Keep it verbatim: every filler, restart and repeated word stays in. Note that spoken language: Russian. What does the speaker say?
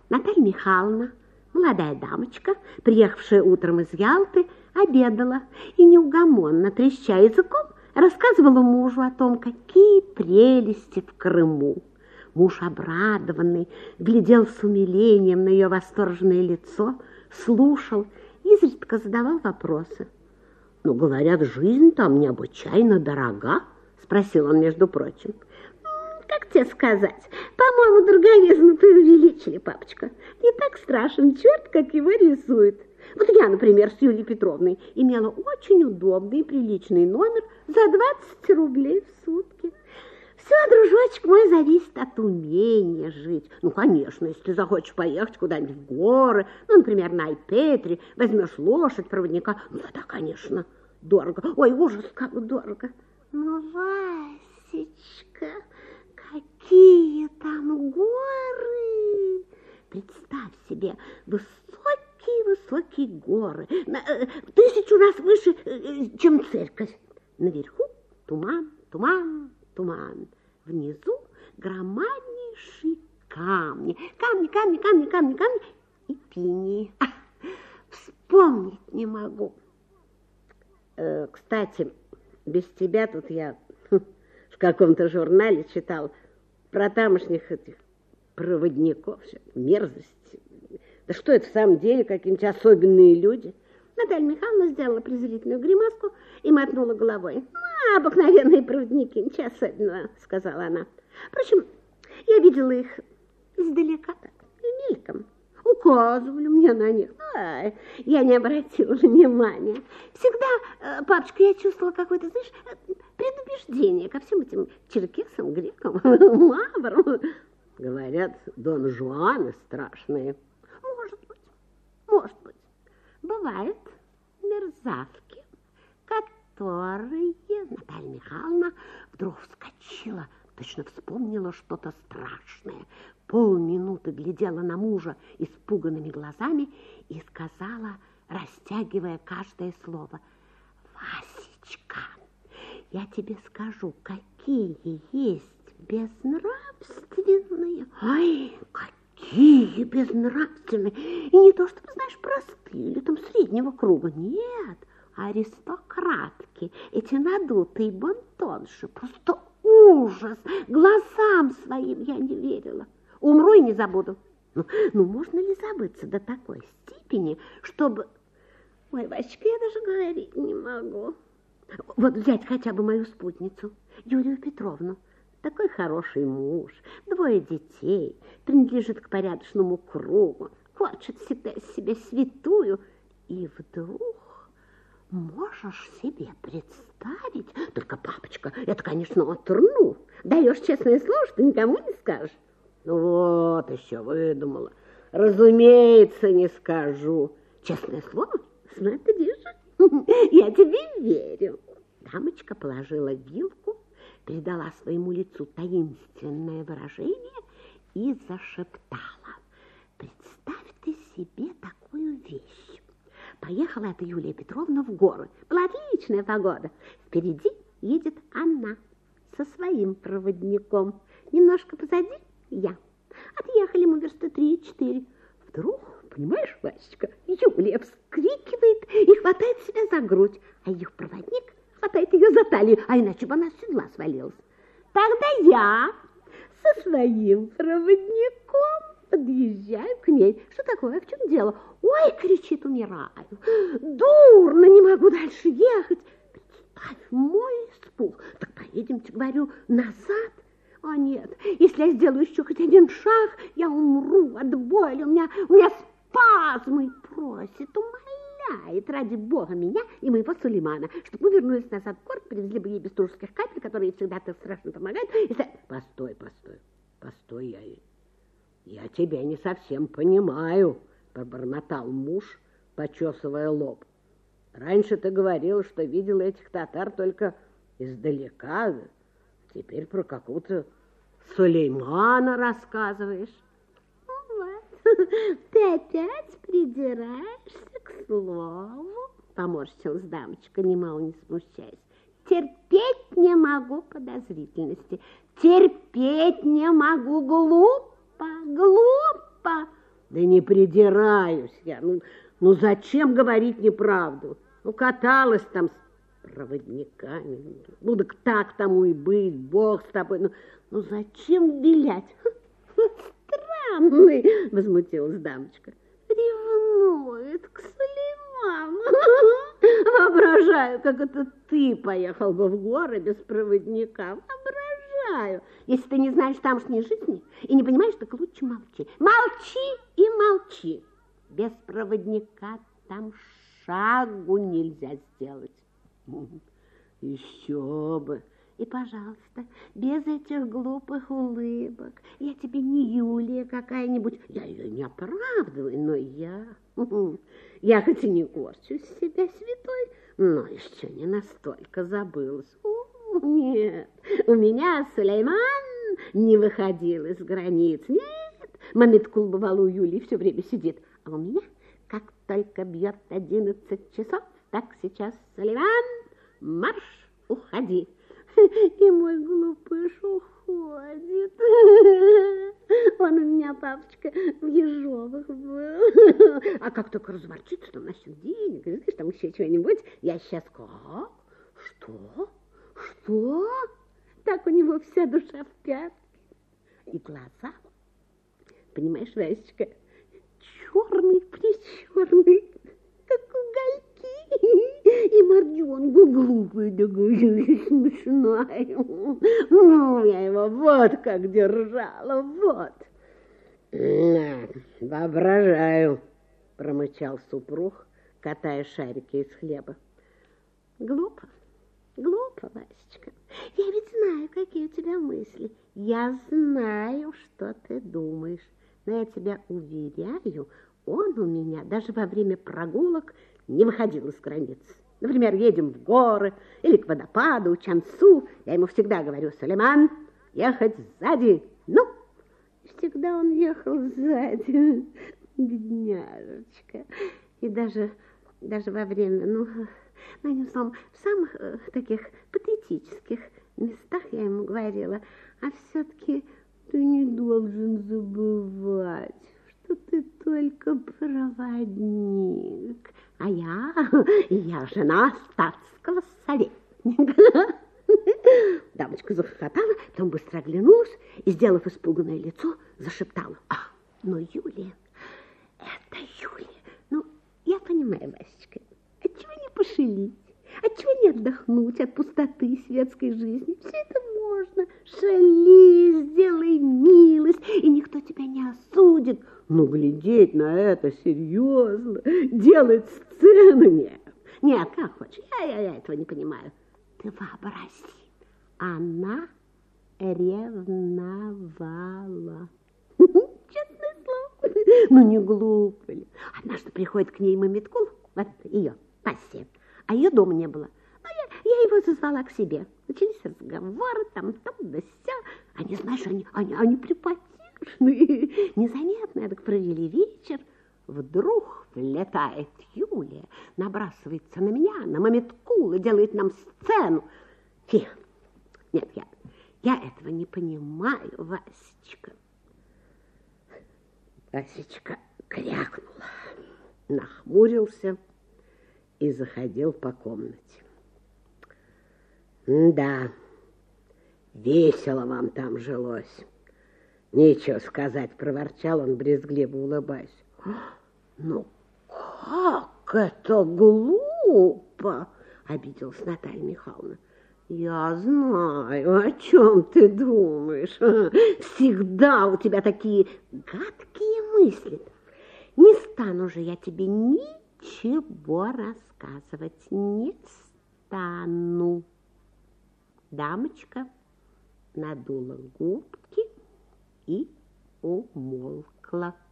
Наталья Михайловна, молодая дамочка, приехавшая утром из Ялты, обедала и неугомонно, треща языком, рассказывала мужу о том, какие прелести в Крыму. Муж, обрадованный, глядел с умилением на ее восторженное лицо, слушал, изредка задавал вопросы. «Ну, говорят, жизнь там необычайно дорога?» – спросил он, между прочим. «Как тебе сказать? По-моему, дороговизну преувеличили, папочка. Не так страшен черт, как его рисует. Вот я, например, с Юлией Петровной имела очень удобный и приличный номер за двадцать рублей в сутки. Все, дружочек мой, зависит от умения жить. Ну, конечно, если захочешь поехать куда-нибудь в горы, ну, например, на Айпетре, возьмешь лошадь, проводника, ну, это, конечно, дорого. Ой, ужас, как дорого. Ну, Васечка, какие там горы! Представь себе, высокие-высокие горы, на, э, тысячу раз выше, э, чем церковь. Наверху туман, туман, туман. Внизу громаднейшие камни, камни, камни, камни, камни, камни и пинии. А, вспомнить не могу. Э, кстати, без тебя тут я в каком-то журнале читал про тамошних этих проводников, мерзости. Да что это в самом деле, какие-нибудь особенные люди? Наталья Михайловна сделала презрительную гримаску и мотнула головой. «Ну, обыкновенные проводники, ничего особенного», — сказала она. «Впрочем, я видела их издалека так, и мельком. Указывали мне на них. Ай, я не обратила внимания. Всегда, папочка, я чувствовала какое-то, знаешь, предубеждение ко всем этим черкесам, грекам, маврам. Говорят, Дон Жуаны страшные. Может быть, может быть. Бывают мерзавки, которые...» Наталья Михайловна вдруг вскочила, точно вспомнила что-то страшное. Полминуты глядела на мужа испуганными глазами и сказала, растягивая каждое слово: «Васечка, я тебе скажу, какие есть безнравственные, ой, какие безнравственные, и не то чтобы, знаешь, простые или там среднего круга, нет, аристократки, эти надутые бонтонши, просто ужас, глазам своим я не верила. Умру и не забуду». Ну, ну, можно ли забыться до такой степени, чтобы... Ой, Васечка, я даже говорить не могу. Вот взять хотя бы мою спутницу, Юлию Петровну. Такой хороший муж, двое детей, принадлежит к порядочному кругу, хочет всегда из себя святую. И вдруг можешь себе представить... Только, папочка, это, конечно, отрну. Даешь честное слово, что никому не скажешь. Ну вот еще выдумала. Разумеется, не скажу. Честное слово? Смотри же, я тебе верю. Дамочка положила вилку, придала своему лицу таинственное выражение и зашептала: «Представь ты себе такую вещь. Поехала эта Юлия Петровна в горы. Была отличная погода. Впереди едет она со своим проводником. Немножко позади я. Отъехали мы версты три-четыре. Вдруг, понимаешь, Васечка, Юлия вскрикивает и хватает себя за грудь, а ее проводник хватает ее за талию, а иначе бы она с седла свалилась. Тогда я со своим проводником подъезжаю к ней. Что такое? В чем дело? Ой, кричит, умираю. Дурно, не могу дальше ехать. Представь мой испуг. Так поедемте, говорю, назад. О, нет, если я сделаю еще хоть один шаг, я умру от боли. У меня, у меня спазмы. Просит, умоляет, ради бога, меня и моего Сулеймана, чтобы мы вернулись назад в город, привезли бы ей бестужских капель, которые всегда так страшно помогают. И... Постой, постой, постой, я, я тебя не совсем понимаю, пробормотал муж, почесывая лоб. Раньше ты говорил, что видел этих татар только издалека. Теперь про какого-то Сулеймана рассказываешь. Вот, ты опять придираешься к слову, поморщилась дамочка, немало не смущаясь. Терпеть не могу подозрительности, терпеть не могу, глупо, глупо. Да не придираюсь я. Ну, ну зачем говорить неправду? Ну, каталась там с проводниками. Ну, так так тому и быть, Бог с тобой. Ну, ну зачем вилять? Странный, возмутилась дамочка. Ревнует к Сулейману. Воображаю, как это ты поехал бы в горы без проводника. Воображаю. Если ты не знаешь тамошней жизни и не понимаешь, так лучше молчи. Молчи и молчи. Без проводника там шагу нельзя сделать. Еще бы. И, пожалуйста, без этих глупых улыбок. Я тебе не Юлия какая-нибудь. Я ее не оправдываю, но я... Я хоть и не корчу из себя святой, но еще не настолько забылась. О, нет, у меня Сулейман не выходил из границ. Нет, Маметкул бывало у Юлии все время сидит. А у меня, как только бьет одиннадцать часов, так сейчас, Сулейман, марш, уходи. И мой глупыш уходит. Он у меня, папочка, в Ежовых был. А как только разворчится, там насчет денег, знаешь, там еще чего-нибудь, я сейчас как? Что? Что? Так у него вся душа в пятке. И глаза, понимаешь, Васечка, черный, причерный, как угольки. И морденку глупый, такой смешной. Ну, я его вот как держала, вот. Воображаю, промычал супруг, катая шарики из хлеба. Глупо, глупо, Васечка. Я ведь знаю, какие у тебя мысли. Я знаю, что ты думаешь. Но я тебя уверяю, он у меня даже во время прогулок не выходил из границ. Например, едем в горы или к водопаду, Чансу. Я ему всегда говорю: Сулейман, ехать сзади. Ну, всегда он ехал сзади, бедняжечка. И даже, даже во время, ну, ну, одним словом, в самых э, таких патетических местах я ему говорила: а все-таки ты не должен забывать, что ты только проводник, а я, я жена статского советника. Дамочка захохотала, потом быстро оглянулась и, сделав испуганное лицо, зашептала: а, ну, Юлия, это Юлия. Ну, я понимаю, Васечка, отчего не пошалить? Отчего не отдохнуть от пустоты светской жизни? Все это можно. Шали, сделай милость, и никто тебя не осудит. Но глядеть на это серьезно, делать сцену нет. Нет, как хочешь, я, я, я этого не понимаю. Ты вообрази, она ревновала. Честное слово. Ну, не глупо ли? Однажды приходит к ней Маметкул, вот ее пассия, а ее дома не было. Ну, я, я его зазвала к себе. Начались разговоры, там, там, да сё. Они, знаешь, они, они, они припотешные. Незаметно так провели вечер. Вдруг влетает Юлия, набрасывается на меня, на Маметкул и делает нам сцену. Фи, нет, я, я этого не понимаю, Васечка. Васечка крякнул, нахмурился и заходил по комнате. Да, весело вам там жилось. Нечего сказать, проворчал он, брезгливо улыбаясь. Ну, как это глупо, обиделась Наталья Михайловна. Я знаю, о чем ты думаешь. Всегда у тебя такие гадкие мысли. Не стану же я тебе ничего рассказывать, не стану. Дамочка надула губки и умолкла.